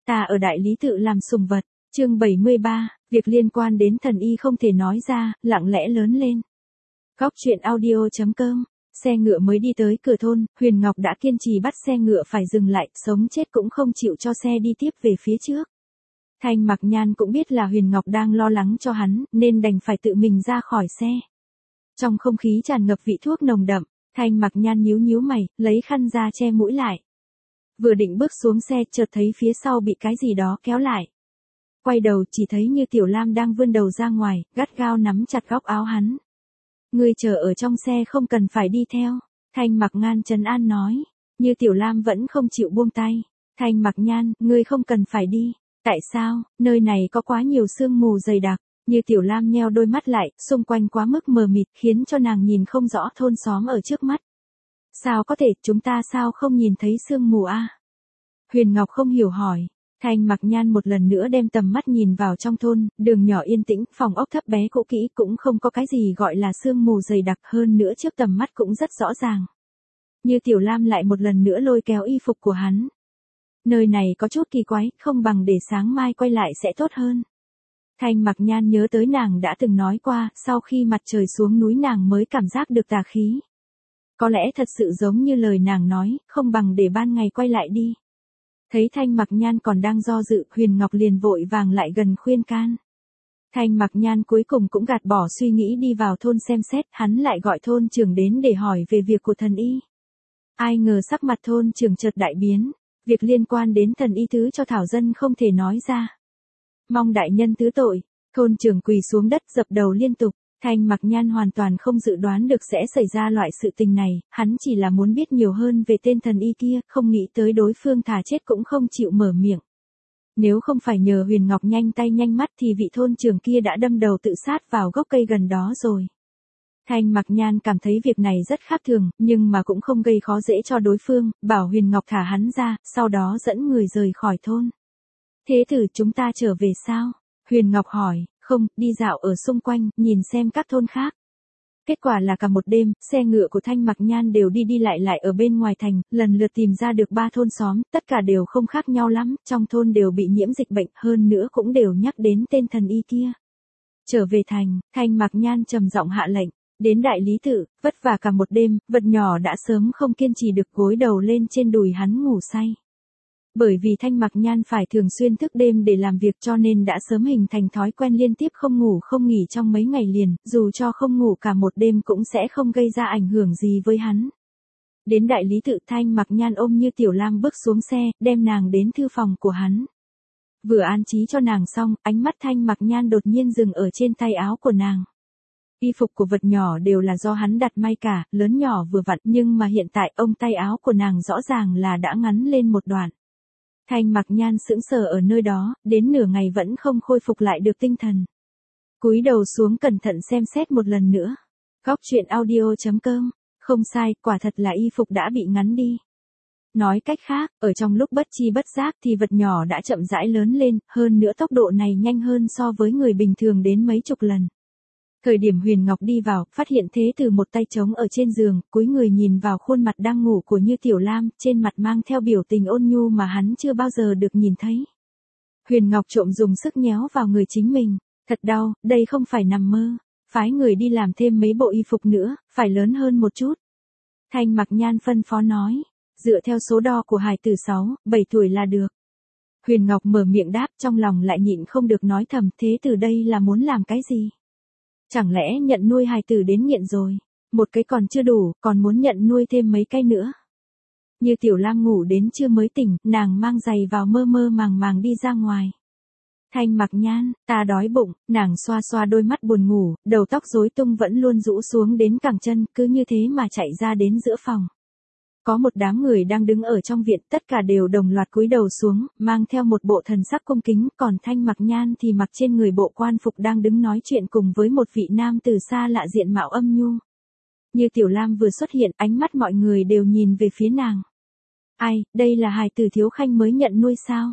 Ta ở đại lý tự làm sùng vật. Chương 73, việc liên quan đến thần y không thể nói ra, lặng lẽ lớn lên. Góc truyện audio.com. Xe ngựa mới đi tới cửa thôn, Huyền Ngọc đã kiên trì bắt xe ngựa phải dừng lại, sống chết cũng không chịu cho xe đi tiếp về phía trước. Thanh Mặc Nhan cũng biết là Huyền Ngọc đang lo lắng cho hắn, nên đành phải tự mình ra khỏi xe. Trong không khí tràn ngập vị thuốc nồng đậm, Thanh Mặc Nhan nhíu nhíu mày, lấy khăn ra che mũi lại. Vừa định bước xuống xe, chợt thấy phía sau bị cái gì đó kéo lại. Quay đầu chỉ thấy Như Tiểu Lam đang vươn đầu ra ngoài, gắt gao nắm chặt góc áo hắn. Ngươi chờ ở trong xe không cần phải đi theo. Thanh Mặc Nhan trấn an nói. Như Tiểu Lam vẫn không chịu buông tay. Thanh Mặc Nhan, ngươi không cần phải đi. Tại sao? Nơi này có quá nhiều sương mù dày đặc. Như Tiểu Lam nheo đôi mắt lại, xung quanh quá mức mờ mịt khiến cho nàng nhìn không rõ thôn xóm ở trước mắt. Sao có thể, chúng ta sao không nhìn thấy sương mù a? Huyền Ngọc không hiểu hỏi. Thanh Mặc Nhan một lần nữa đem tầm mắt nhìn vào trong thôn, đường nhỏ yên tĩnh, phòng ốc thấp bé cũ kỹ cũng không có cái gì gọi là sương mù dày đặc, hơn nữa trước tầm mắt cũng rất rõ ràng. Như Tiểu Lam lại một lần nữa lôi kéo y phục của hắn. Nơi này có chút kỳ quái, không bằng để sáng mai quay lại sẽ tốt hơn. Thanh Mặc Nhan nhớ tới nàng đã từng nói qua, sau khi mặt trời xuống núi nàng mới cảm giác được tà khí. Có lẽ thật sự giống như lời nàng nói, không bằng để ban ngày quay lại đi. Thấy Thanh Mặc Nhan còn đang do dự, Huyền Ngọc liền vội vàng lại gần khuyên can. Thanh Mặc Nhan cuối cùng cũng gạt bỏ suy nghĩ đi vào thôn xem xét, hắn lại gọi thôn trưởng đến để hỏi về việc của thần y. Ai ngờ sắc mặt thôn trưởng chợt đại biến, việc liên quan đến thần y thứ cho thảo dân không thể nói ra. Mong đại nhân thứ tội, thôn trưởng quỳ xuống đất dập đầu liên tục. Thanh Mặc Nhan hoàn toàn không dự đoán được sẽ xảy ra loại sự tình này, hắn chỉ là muốn biết nhiều hơn về tên thần y kia, không nghĩ tới đối phương thà chết cũng không chịu mở miệng. Nếu không phải nhờ Huyền Ngọc nhanh tay nhanh mắt thì vị thôn trưởng kia đã đâm đầu tự sát vào gốc cây gần đó rồi. Thanh Mặc Nhan cảm thấy việc này rất khác thường, nhưng mà cũng không gây khó dễ cho đối phương, bảo Huyền Ngọc thả hắn ra, sau đó dẫn người rời khỏi thôn. Thế tử chúng ta trở về sao? Huyền Ngọc hỏi. Không, đi dạo ở xung quanh, nhìn xem các thôn khác. Kết quả là cả một đêm, xe ngựa của Thanh Mặc Nhan đều đi lại ở bên ngoài thành, lần lượt tìm ra được 3 thôn xóm, tất cả đều không khác nhau lắm, trong thôn đều bị nhiễm dịch bệnh, hơn nữa cũng đều nhắc đến tên thần y kia. Trở về thành, Thanh Mặc Nhan trầm giọng hạ lệnh, đến đại lý tự, vất vả cả một đêm, vật nhỏ đã sớm không kiên trì được gối đầu lên trên đùi hắn ngủ say. Bởi vì Thanh Mặc Nhan phải thường xuyên thức đêm để làm việc cho nên đã sớm hình thành thói quen liên tiếp không ngủ không nghỉ trong mấy ngày liền, dù cho không ngủ cả một đêm cũng sẽ không gây ra ảnh hưởng gì với hắn. Đến đại lý tự, Thanh Mặc Nhan ôm Như Tiểu Lam bước xuống xe, đem nàng đến thư phòng của hắn. Vừa an trí cho nàng xong, ánh mắt Thanh Mặc Nhan đột nhiên dừng ở trên tay áo của nàng. Y phục của vật nhỏ đều là do hắn đặt may cả, lớn nhỏ vừa vặn, nhưng mà hiện tại ông tay áo của nàng rõ ràng là đã ngắn lên một đoạn. Thanh Mặc Nhan sững sờ ở nơi đó, đến nửa ngày vẫn không khôi phục lại được tinh thần. Cúi đầu xuống cẩn thận xem xét một lần nữa. Góc truyện audio.com. Không sai, quả thật là y phục đã bị ngắn đi. Nói cách khác, ở trong lúc bất chi bất giác thì vật nhỏ đã chậm rãi lớn lên, hơn nữa tốc độ này nhanh hơn so với người bình thường đến mấy chục lần. Thời điểm Huyền Ngọc đi vào, phát hiện thế tử một tay trống ở trên giường, cúi người nhìn vào khuôn mặt đang ngủ của Như Tiểu Lam, trên mặt mang theo biểu tình ôn nhu mà hắn chưa bao giờ được nhìn thấy. Huyền Ngọc trộm dùng sức nhéo vào người chính mình, thật đau, đây không phải nằm mơ, phái người đi làm thêm mấy bộ y phục nữa, phải lớn hơn một chút. Thanh Mặc Nhan phân phó nói, dựa theo số đo của hài tử 6, 7 tuổi là được. Huyền Ngọc mở miệng đáp, trong lòng lại nhịn không được nói thầm, thế từ đây là muốn làm cái gì? Chẳng lẽ nhận nuôi hài tử đến nghiện rồi, một cái còn chưa đủ, còn muốn nhận nuôi thêm mấy cái nữa. Như Tiểu Lam ngủ đến trưa mới tỉnh, nàng mang giày vào mơ mơ màng màng đi ra ngoài. Thanh Mặc Nhan, ta đói bụng, nàng xoa xoa đôi mắt buồn ngủ, đầu tóc rối tung vẫn luôn rũ xuống đến cẳng chân, cứ như thế mà chạy ra đến giữa phòng. Có một đám người đang đứng ở trong viện, tất cả đều đồng loạt cúi đầu xuống, mang theo một bộ thần sắc cung kính, còn Thanh Mặc Nhan thì mặc trên người bộ quan phục đang đứng nói chuyện cùng với một vị nam từ xa lạ diện mạo âm nhu. Như Tiểu Lam vừa xuất hiện, ánh mắt mọi người đều nhìn về phía nàng. Ai, đây là hài tử Thiếu Khanh mới nhận nuôi sao?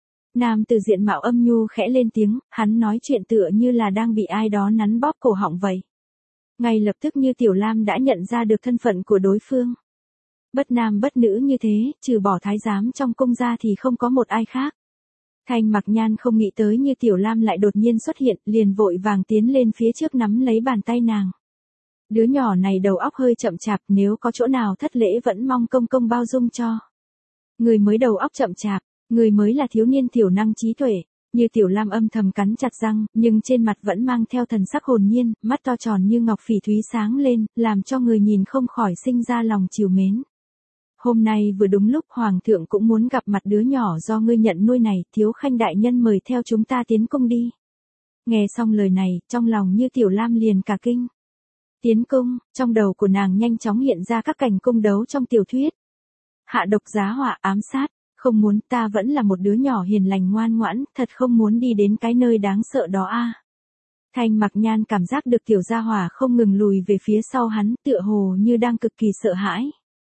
Nam từ diện mạo âm nhu khẽ lên tiếng, hắn nói chuyện tựa như là đang bị ai đó nắn bóp cổ họng vậy. Ngay lập tức Như Tiểu Lam đã nhận ra được thân phận của đối phương. Bất nam bất nữ như thế, trừ bỏ thái giám trong cung ra thì không có một ai khác. Thanh Mặc Nhan không nghĩ tới Như Tiểu Lam lại đột nhiên xuất hiện, liền vội vàng tiến lên phía trước nắm lấy bàn tay nàng. Đứa nhỏ này đầu óc hơi chậm chạp, nếu có chỗ nào thất lễ vẫn mong công công bao dung cho. Người mới đầu óc chậm chạp, người mới là thiếu niên thiểu năng trí tuệ. Như Tiểu Lam âm thầm cắn chặt răng, nhưng trên mặt vẫn mang theo thần sắc hồn nhiên, mắt to tròn như ngọc phỉ thúy sáng lên, làm cho người nhìn không khỏi sinh ra lòng trìu mến. Hôm nay vừa đúng lúc Hoàng thượng cũng muốn gặp mặt đứa nhỏ do ngươi nhận nuôi này, Thiếu Khanh đại nhân mời theo chúng ta tiến cung đi. Nghe xong lời này, trong lòng Như Tiểu Lam liền cả kinh. Tiến cung, trong đầu của nàng nhanh chóng hiện ra các cảnh cung đấu trong tiểu thuyết. Hạ độc giá họa ám sát, không muốn, ta vẫn là một đứa nhỏ hiền lành ngoan ngoãn, thật không muốn đi đến cái nơi đáng sợ đó a. Thanh Mặc Nhan cảm giác được tiểu gia hỏa không ngừng lùi về phía sau hắn, tựa hồ như đang cực kỳ sợ hãi.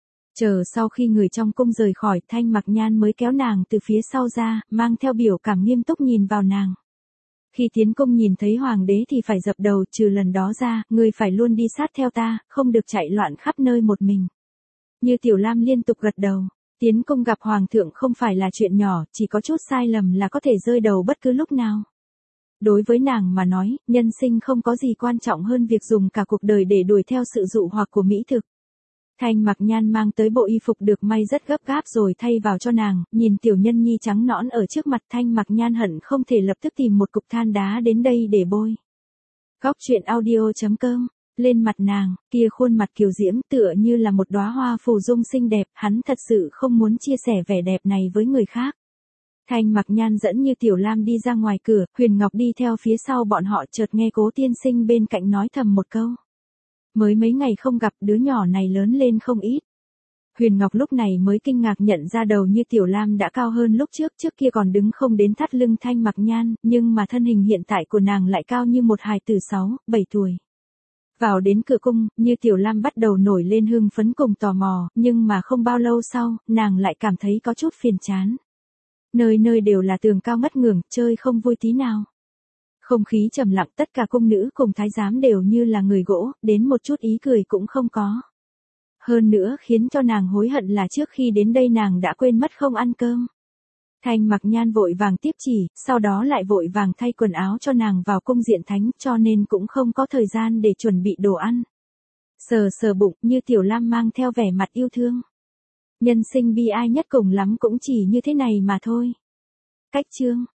Chờ sau khi người trong cung rời khỏi, Thanh Mặc Nhan mới kéo nàng từ phía sau ra, mang theo biểu cảm nghiêm túc nhìn vào nàng. Khi tiến cung nhìn thấy hoàng đế thì phải dập đầu, trừ lần đó ra, ngươi phải luôn đi sát theo ta, không được chạy loạn khắp nơi một mình. Như Tiểu Lam liên tục gật đầu, tiến cung gặp hoàng thượng không phải là chuyện nhỏ, chỉ có chút sai lầm là có thể rơi đầu bất cứ lúc nào. Đối với nàng mà nói, nhân sinh không có gì quan trọng hơn việc dùng cả cuộc đời để đuổi theo sự dụ hoặc của mỹ thực. Thanh Mặc Nhan mang tới bộ y phục được may rất gấp gáp rồi thay vào cho nàng, nhìn tiểu nhân nhi trắng nõn ở trước mặt, Thanh Mặc Nhan hận không thể lập tức tìm một cục than đá đến đây để bôi. Góc truyện audio.com, lên mặt nàng, kia khuôn mặt kiều diễm tựa như là một đóa hoa phù dung xinh đẹp, hắn thật sự không muốn chia sẻ vẻ đẹp này với người khác. Thanh Mặc Nhan dẫn Như Tiểu Lam đi ra ngoài cửa, Huyền Ngọc đi theo phía sau bọn họ, chợt nghe Cố tiên sinh bên cạnh nói thầm một câu. Mới mấy ngày không gặp, đứa nhỏ này lớn lên không ít. Huyền Ngọc lúc này mới kinh ngạc nhận ra đầu Như Tiểu Lam đã cao hơn lúc trước, trước kia còn đứng không đến thắt lưng Thanh Mặc Nhan, nhưng mà thân hình hiện tại của nàng lại cao như một hài tử 6, 7 tuổi. Vào đến cửa cung, Như Tiểu Lam bắt đầu nổi lên hưng phấn cùng tò mò, nhưng mà không bao lâu sau, nàng lại cảm thấy có chút phiền chán. Nơi nơi đều là tường cao ngất ngưởng, chơi không vui tí nào. Không khí trầm lặng, tất cả cung nữ cùng thái giám đều như là người gỗ, đến một chút ý cười cũng không có. Hơn nữa khiến cho nàng hối hận là trước khi đến đây nàng đã quên mất không ăn cơm. Thanh Mặc Nhan vội vàng tiếp chỉ, sau đó lại vội vàng thay quần áo cho nàng vào cung diện thánh, cho nên cũng không có thời gian để chuẩn bị đồ ăn. Sờ sờ bụng, Như Tiểu Lam mang theo vẻ mặt yêu thương. Nhân sinh bi ai nhất cùng lắm cũng chỉ như thế này mà thôi. Cách chương